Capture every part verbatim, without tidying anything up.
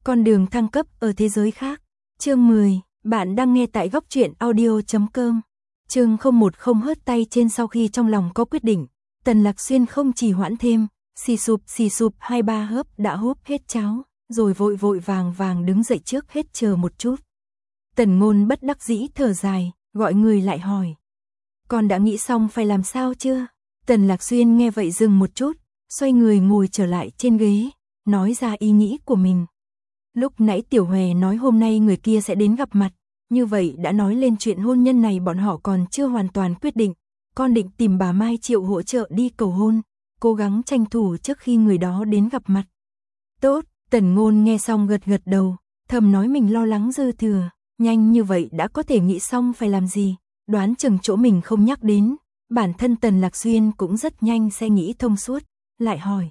Con đường thăng cấp ở thế giới khác. Chương mười, bạn đang nghe tại góc truyện audio chấm com. Chương không một không hớt tay trên sau khi trong lòng có quyết định, Tần Lạc Xuyên không trì hoãn thêm, xì sụp xì sụp hai ba hớp đã húp hết cháo, rồi vội vội vàng vàng đứng dậy trước hết chờ một chút. Tần Ngôn bất đắc dĩ thở dài, gọi người lại hỏi. Con đã nghĩ xong phải làm sao chưa? Tần Lạc Xuyên nghe vậy dừng một chút, xoay người ngồi trở lại trên ghế, nói ra ý nghĩ của mình. Lúc nãy Tiểu Hòe nói hôm nay người kia sẽ đến gặp mặt, như vậy đã nói lên chuyện hôn nhân này bọn họ còn chưa hoàn toàn quyết định. Con định tìm bà Mai Triệu hỗ trợ đi cầu hôn, cố gắng tranh thủ trước khi người đó đến gặp mặt. Tốt, Tần Ngôn nghe xong gật gật đầu, thầm nói mình lo lắng dư thừa, nhanh như vậy đã có thể nghĩ xong phải làm gì, đoán chừng chỗ mình không nhắc đến. Bản thân Tần Lạc Xuyên cũng rất nhanh sẽ nghĩ thông suốt, lại hỏi.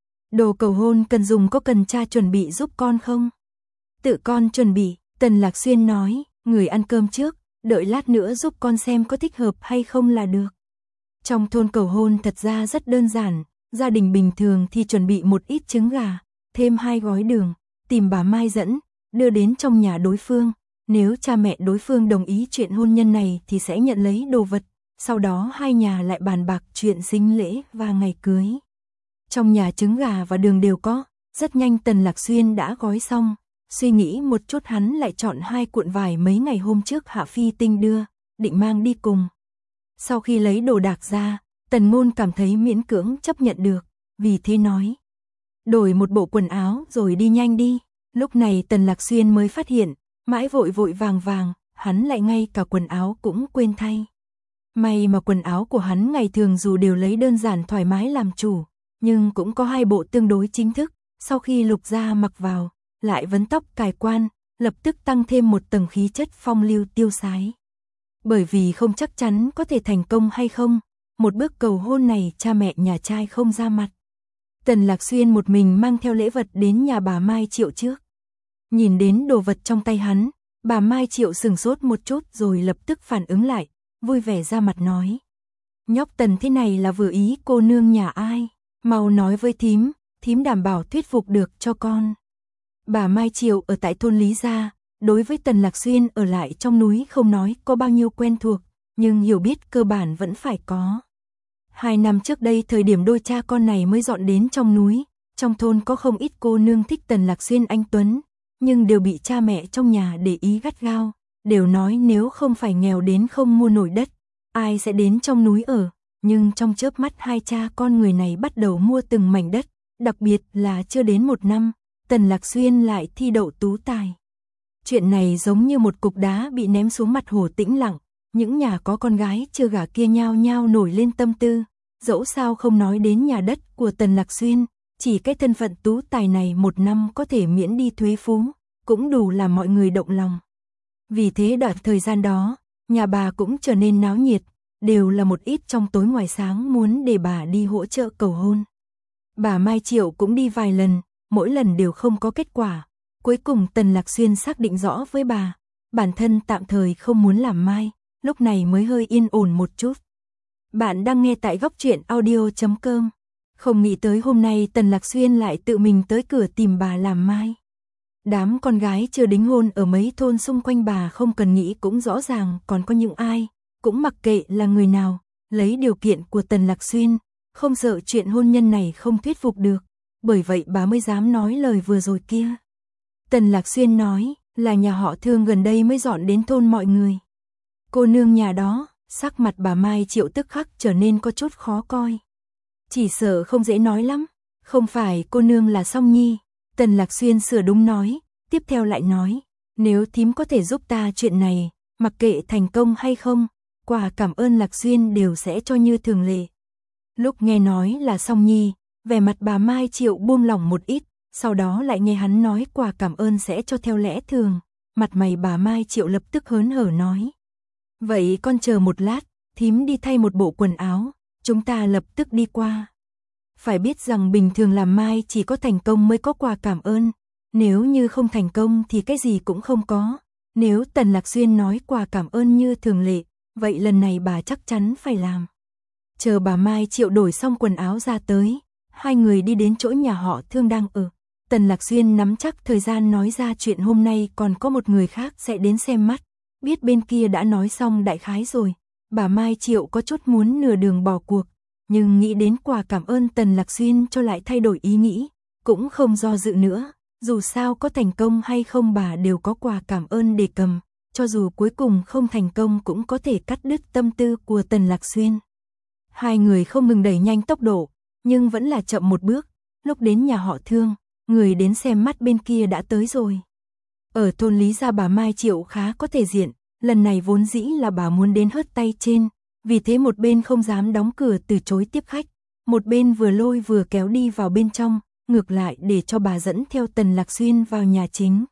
Đồ cầu hôn cần dùng có cần cha chuẩn bị giúp con không? Tự con chuẩn bị, Tần Lạc Xuyên nói, người ăn cơm trước, đợi lát nữa giúp con xem có thích hợp hay không là được. Trong thôn cầu hôn thật ra rất đơn giản, gia đình bình thường thì chuẩn bị một ít trứng gà, thêm hai gói đường, tìm bà Mai dẫn, đưa đến trong nhà đối phương. Nếu cha mẹ đối phương đồng ý chuyện hôn nhân này thì sẽ nhận lấy đồ vật, sau đó hai nhà lại bàn bạc chuyện sính lễ và ngày cưới. Trong nhà trứng gà và đường đều có, rất nhanh Tần Lạc Xuyên đã gói xong, suy nghĩ một chút hắn lại chọn hai cuộn vải mấy ngày hôm trước Hạ Phi Tinh đưa, định mang đi cùng. Sau khi lấy đồ đạc ra, Tần Ngôn cảm thấy miễn cưỡng chấp nhận được, vì thế nói. Đổi một bộ quần áo rồi đi nhanh đi. Lúc này Tần Lạc Xuyên mới phát hiện, mãi vội vội vàng vàng, hắn lại ngay cả quần áo cũng quên thay. May mà quần áo của hắn ngày thường dù đều lấy đơn giản thoải mái làm chủ, nhưng cũng có hai bộ tương đối chính thức, sau khi lục ra mặc vào, lại vấn tóc cài quan, lập tức tăng thêm một tầng khí chất phong lưu tiêu sái. Bởi vì không chắc chắn có thể thành công hay không, một bước cầu hôn này cha mẹ nhà trai không ra mặt. Tần Lạc Xuyên một mình mang theo lễ vật đến nhà bà Mai Triệu trước. Nhìn đến đồ vật trong tay hắn, bà Mai Triệu sừng sốt một chút rồi lập tức phản ứng lại, vui vẻ ra mặt nói. Nhóc Tần thế này là vừa ý cô nương nhà ai, mau nói với thím, thím đảm bảo thuyết phục được cho con. Bà Mai Triệu ở tại thôn Lý Gia, đối với Tần Lạc Xuyên ở lại trong núi không nói có bao nhiêu quen thuộc, nhưng hiểu biết cơ bản vẫn phải có. Hai năm trước đây thời điểm đôi cha con này mới dọn đến trong núi, trong thôn có không ít cô nương thích Tần Lạc Xuyên anh tuấn, nhưng đều bị cha mẹ trong nhà để ý gắt gao, đều nói nếu không phải nghèo đến không mua nổi đất, ai sẽ đến trong núi ở, nhưng trong chớp mắt hai cha con người này bắt đầu mua từng mảnh đất, đặc biệt là chưa đến một năm, Tần Lạc Xuyên lại thi đậu tú tài. Chuyện này giống như một cục đá bị ném xuống mặt hồ tĩnh lặng, những nhà có con gái chưa gả kia nhao nhao nổi lên tâm tư, dẫu sao không nói đến nhà đất của Tần Lạc Xuyên, chỉ cái thân phận tú tài này một năm có thể miễn đi thuế phú, cũng đủ làm mọi người động lòng. Vì thế đoạn thời gian đó, nhà bà cũng trở nên náo nhiệt, đều là một ít trong tối ngoài sáng muốn để bà đi hỗ trợ cầu hôn. Bà Mai Triệu cũng đi vài lần, mỗi lần đều không có kết quả. Cuối cùng Tần Lạc Xuyên xác định rõ với bà, bản thân tạm thời không muốn làm mai, lúc này mới hơi yên ổn một chút. Bạn đang nghe tại góc truyện audio chấm com. Không nghĩ tới hôm nay Tần Lạc Xuyên lại tự mình tới cửa tìm bà làm mai. Đám con gái chưa đính hôn ở mấy thôn xung quanh bà không cần nghĩ cũng rõ ràng còn có những ai, cũng mặc kệ là người nào, lấy điều kiện của Tần Lạc Xuyên, không sợ chuyện hôn nhân này không thuyết phục được, bởi vậy bà mới dám nói lời vừa rồi kia. Tần Lạc Xuyên nói, là nhà họ Thương gần đây mới dọn đến thôn mọi người. Cô nương nhà đó, sắc mặt bà Mai Triệu tức khắc trở nên có chút khó coi. Chỉ sợ không dễ nói lắm, không phải cô nương là Song Nhi. Tần Lạc Xuyên sửa đúng nói, tiếp theo lại nói, nếu thím có thể giúp ta chuyện này, mặc kệ thành công hay không, quà cảm ơn Lạc Xuyên đều sẽ cho như thường lệ. Lúc nghe nói là Song Nhi, vẻ mặt bà Mai Triệu buông lỏng một ít, sau đó lại nghe hắn nói quà cảm ơn sẽ cho theo lẽ thường, mặt mày bà Mai Triệu lập tức hớn hở nói. Vậy con chờ một lát, thím đi thay một bộ quần áo, chúng ta lập tức đi qua. Phải biết rằng bình thường làm mai chỉ có thành công mới có quà cảm ơn, nếu như không thành công thì cái gì cũng không có. Nếu Tần Lạc Xuyên nói quà cảm ơn như thường lệ, vậy lần này bà chắc chắn phải làm. Chờ bà Mai Triệu đổi xong quần áo ra tới, hai người đi đến chỗ nhà họ Thương đang ở. Tần Lạc Xuyên nắm chắc thời gian nói ra chuyện hôm nay còn có một người khác sẽ đến xem mắt, biết bên kia đã nói xong đại khái rồi, bà Mai Triệu có chút muốn nửa đường bỏ cuộc, nhưng nghĩ đến quà cảm ơn Tần Lạc Xuyên cho lại thay đổi ý nghĩ, cũng không do dự nữa, dù sao có thành công hay không bà đều có quà cảm ơn để cầm, cho dù cuối cùng không thành công cũng có thể cắt đứt tâm tư của Tần Lạc Xuyên. Hai người không ngừng đẩy nhanh tốc độ, nhưng vẫn là chậm một bước, lúc đến nhà họ Thương, người đến xem mắt bên kia đã tới rồi. Ở thôn Lý gia bà Mai Triệu khá có thể diện, lần này vốn dĩ là bà muốn đến hớt tay trên, vì thế một bên không dám đóng cửa từ chối tiếp khách, một bên vừa lôi vừa kéo đi vào bên trong, ngược lại để cho bà dẫn theo Tần Lạc Xuyên vào nhà chính.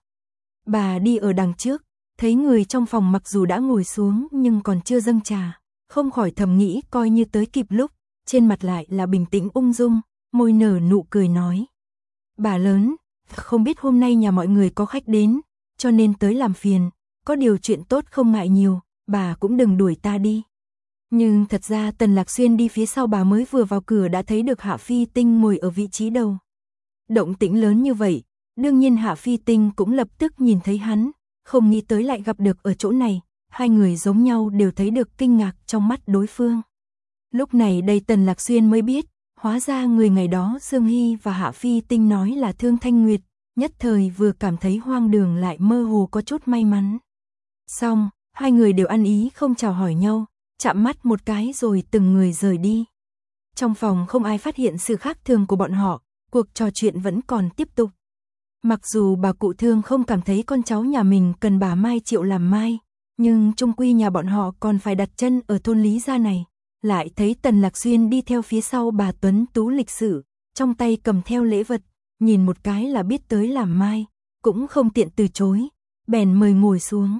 Bà đi ở đằng trước, thấy người trong phòng mặc dù đã ngồi xuống nhưng còn chưa dâng trà, không khỏi thầm nghĩ coi như tới kịp lúc, trên mặt lại là bình tĩnh ung dung, môi nở nụ cười nói. Bà lớn, không biết hôm nay nhà mọi người có khách đến, cho nên tới làm phiền, có điều chuyện tốt không ngại nhiều, bà cũng đừng đuổi ta đi. Nhưng thật ra Tần Lạc Xuyên đi phía sau bà mới vừa vào cửa đã thấy được Hạ Phi Tinh ngồi ở vị trí đầu. Động tĩnh lớn như vậy, đương nhiên Hạ Phi Tinh cũng lập tức nhìn thấy hắn, không nghĩ tới lại gặp được ở chỗ này, hai người giống nhau đều thấy được kinh ngạc trong mắt đối phương. Lúc này đây Tần Lạc Xuyên mới biết, hóa ra người ngày đó Dương Hy và Hạ Phi Tinh nói là Thương Thanh Nguyệt, nhất thời vừa cảm thấy hoang đường lại mơ hồ có chút may mắn. Xong, hai người đều ăn ý không chào hỏi nhau, chạm mắt một cái rồi từng người rời đi. Trong phòng không ai phát hiện sự khác thường của bọn họ, cuộc trò chuyện vẫn còn tiếp tục. Mặc dù bà cụ Thương không cảm thấy con cháu nhà mình cần bà Mai Triệu làm mai, nhưng chung quy nhà bọn họ còn phải đặt chân ở thôn Lý gia này. Lại thấy Tần Lạc Xuyên đi theo phía sau bà tuấn tú lịch sự, trong tay cầm theo lễ vật, nhìn một cái là biết tới làm mai, cũng không tiện từ chối, bèn mời ngồi xuống.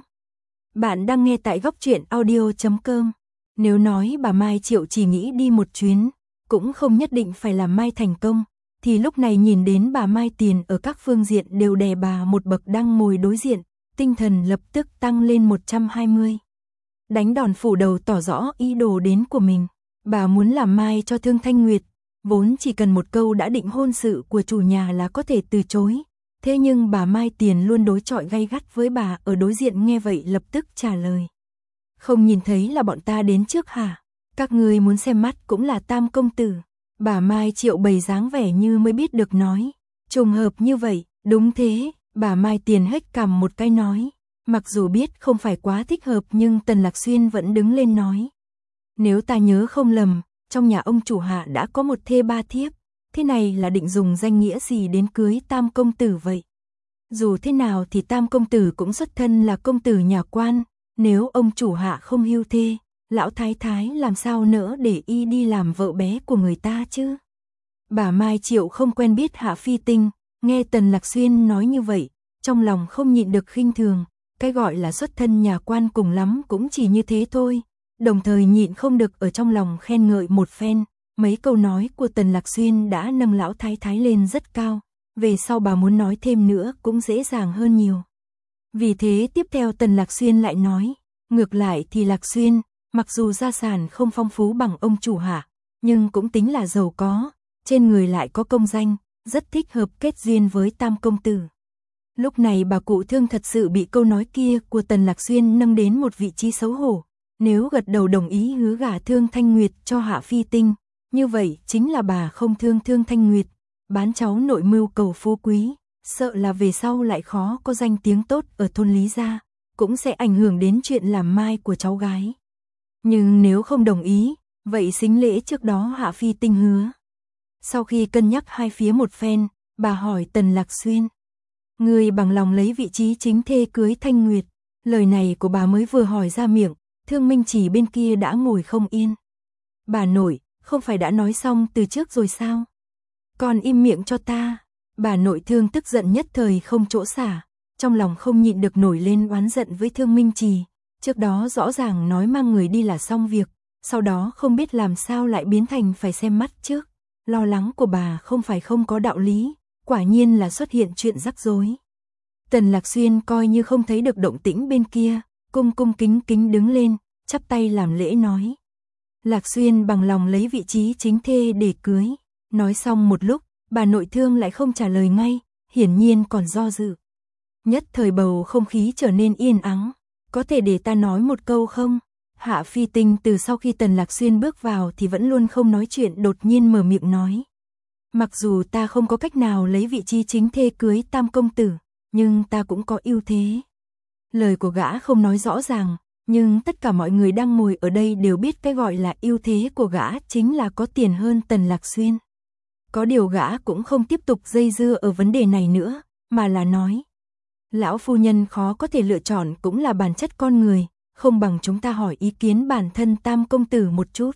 Bạn đang nghe tại góc truyện audio chấm com. Nếu nói bà Mai Triệu chỉ nghĩ đi một chuyến, cũng không nhất định phải làm mai thành công, thì lúc này nhìn đến bà Mai Tiền ở các phương diện đều đè bà một bậc đang ngồi đối diện, tinh thần lập tức tăng lên một trăm hai mươi. Đánh đòn phủ đầu tỏ rõ ý đồ đến của mình, bà muốn làm mai cho Thương Thanh Nguyệt, vốn chỉ cần một câu đã định hôn sự của chủ nhà là có thể từ chối, thế nhưng bà Mai Tiền luôn đối chọi gay gắt với bà ở đối diện nghe vậy lập tức trả lời. Không nhìn thấy là bọn ta đến trước hả? Các người muốn xem mắt cũng là Tam công tử. Bà Mai Triệu bày dáng vẻ như mới biết được nói. Trùng hợp như vậy, đúng thế, bà Mai Tiền hếch cằm một cái nói. Mặc dù biết không phải quá thích hợp nhưng Tần Lạc Xuyên vẫn đứng lên nói. Nếu ta nhớ không lầm, trong nhà ông chủ hạ đã có một thê ba thiếp, thế này là định dùng danh nghĩa gì đến cưới Tam công tử vậy? Dù thế nào thì Tam công tử cũng xuất thân là công tử nhà quan, nếu ông chủ hạ không hưu thê, lão thái thái làm sao nỡ để y đi làm vợ bé của người ta chứ? Bà Mai Triệu không quen biết Hạ Phi Tinh, nghe Tần Lạc Xuyên nói như vậy, trong lòng không nhịn được khinh thường, cái gọi là xuất thân nhà quan cùng lắm cũng chỉ như thế thôi, đồng thời nhịn không được ở trong lòng khen ngợi một phen, mấy câu nói của Tần Lạc Xuyên đã nâng lão thái thái lên rất cao, về sau bà muốn nói thêm nữa cũng dễ dàng hơn nhiều. Vì thế tiếp theo Tần Lạc Xuyên lại nói, ngược lại thì Lạc Xuyên, mặc dù gia sản không phong phú bằng ông chủ hạ, nhưng cũng tính là giàu có, trên người lại có công danh, rất thích hợp kết duyên với Tam công tử. Lúc này bà cụ Thương thật sự bị câu nói kia của Tần Lạc Xuyên nâng đến một vị trí xấu hổ, nếu gật đầu đồng ý hứa gả Thương Thanh Nguyệt cho Hạ Phi Tinh, như vậy chính là bà không thương Thương Thanh Nguyệt, bán cháu nội mưu cầu phú quý, sợ là về sau lại khó có danh tiếng tốt ở thôn Lý gia, cũng sẽ ảnh hưởng đến chuyện làm mai của cháu gái. Nhưng nếu không đồng ý, vậy sính lễ trước đó Hạ Phi Tinh hứa. Sau khi cân nhắc hai phía một phen, bà hỏi Tần Lạc Xuyên, người bằng lòng lấy vị trí chính thê cưới Thanh Nguyệt. Lời này của bà mới vừa hỏi ra miệng, Thương Minh Chỉ bên kia đã ngồi không yên. Bà nội, không phải đã nói xong từ trước rồi sao? Còn im miệng cho ta. Bà nội Thương tức giận nhất thời không chỗ xả, trong lòng không nhịn được nổi lên oán giận với Thương Minh Trì. Trước đó rõ ràng nói mang người đi là xong việc, sau đó không biết làm sao lại biến thành phải xem mắt trước. Lo lắng của bà không phải không có đạo lý, quả nhiên là xuất hiện chuyện rắc rối. Tần Lạc Xuyên coi như không thấy được động tĩnh bên kia, cung cung kính kính đứng lên, chắp tay làm lễ nói. Lạc Xuyên bằng lòng lấy vị trí chính thê để cưới. Nói xong một lúc, bà nội Thương lại không trả lời ngay, hiển nhiên còn do dự. Nhất thời bầu không khí trở nên yên ắng. Có thể để ta nói một câu không? Hạ Phi Tinh từ sau khi Tần Lạc Xuyên bước vào thì vẫn luôn không nói chuyện, đột nhiên mở miệng nói. Mặc dù ta không có cách nào lấy vị trí chính thê cưới Tam công tử, nhưng ta cũng có ưu thế. Lời của gã không nói rõ ràng, nhưng tất cả mọi người đang ngồi ở đây đều biết cái gọi là ưu thế của gã chính là có tiền hơn Tần Lạc Xuyên. Có điều gã cũng không tiếp tục dây dưa ở vấn đề này nữa, mà là nói. Lão phu nhân khó có thể lựa chọn cũng là bản chất con người, không bằng chúng ta hỏi ý kiến bản thân Tam công tử một chút.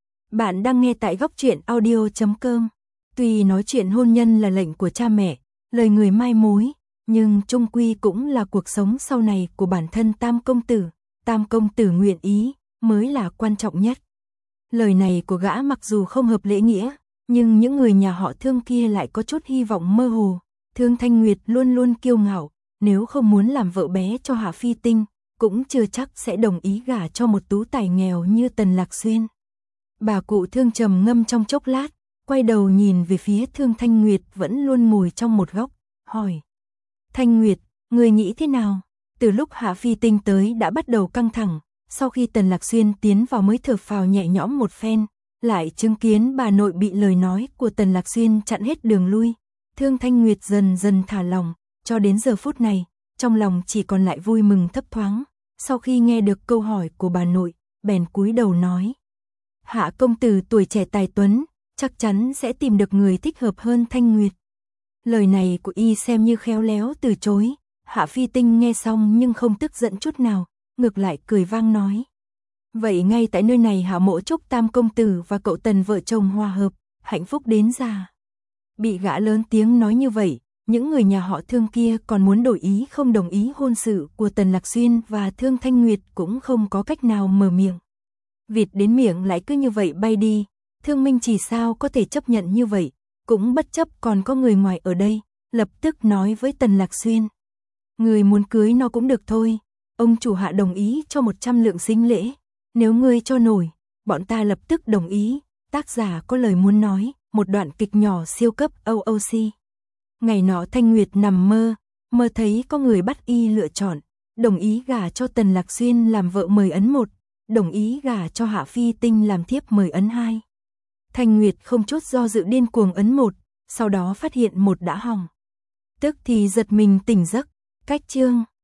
Bạn đang nghe tại góc truyện audio chấm com. Tuy nói chuyện hôn nhân là lệnh của cha mẹ, lời người mai mối, nhưng chung quy cũng là cuộc sống sau này của bản thân Tam công tử. Tam công tử nguyện ý mới là quan trọng nhất. Lời này của gã mặc dù không hợp lễ nghĩa, nhưng những người nhà họ Thương kia lại có chút hy vọng mơ hồ. Thương Thanh Nguyệt luôn luôn kiêu ngạo, nếu không muốn làm vợ bé cho Hạ Phi Tinh, cũng chưa chắc sẽ đồng ý gả cho một tú tài nghèo như Tần Lạc Xuyên. Bà cụ Thương trầm ngâm trong chốc lát, quay đầu nhìn về phía Thương Thanh Nguyệt vẫn luôn ngồi trong một góc, hỏi. Thanh Nguyệt, người nghĩ thế nào? Từ lúc Hạ Phi Tinh tới đã bắt đầu căng thẳng, sau khi Tần Lạc Xuyên tiến vào mới thở phào nhẹ nhõm một phen, lại chứng kiến bà nội bị lời nói của Tần Lạc Xuyên chặn hết đường lui. Thương Thanh Nguyệt dần dần thả lòng, cho đến giờ phút này, trong lòng chỉ còn lại vui mừng thấp thoáng. Sau khi nghe được câu hỏi của bà nội, bèn cúi đầu nói. Hạ công tử tuổi trẻ tài tuấn, chắc chắn sẽ tìm được người thích hợp hơn Thanh Nguyệt. Lời này của y xem như khéo léo từ chối. Hạ Phi Tinh nghe xong nhưng không tức giận chút nào, ngược lại cười vang nói. Vậy ngay tại nơi này Hạ mộ chúc Tam công tử và cậu Tần vợ chồng hòa hợp, hạnh phúc đến già. Bị gã lớn tiếng nói như vậy, những người nhà họ Thương kia còn muốn đổi ý không đồng ý hôn sự của Tần Lạc Xuyên và Thương Thanh Nguyệt cũng không có cách nào mở miệng. Vịt đến miệng lại cứ như vậy bay đi, Thương Minh chỉ sao có thể chấp nhận như vậy, cũng bất chấp còn có người ngoài ở đây, lập tức nói với Tần Lạc Xuyên. Người muốn cưới nó cũng được thôi, ông chủ Hạ đồng ý cho một trăm lượng sính lễ, nếu ngươi cho nổi, bọn ta lập tức đồng ý. Tác giả có lời muốn nói, một đoạn kịch nhỏ siêu cấp o o xê. Ngày nọ Thanh Nguyệt nằm mơ, mơ thấy có người bắt y lựa chọn, đồng ý gả cho Tần Lạc Xuyên làm vợ mời ấn một, đồng ý gả cho Hạ Phi Tinh làm thiếp mời ấn hai. Thanh Nguyệt không chút do dự điên cuồng ấn một, sau đó phát hiện một đã hỏng. Tức thì giật mình tỉnh giấc, cách chương.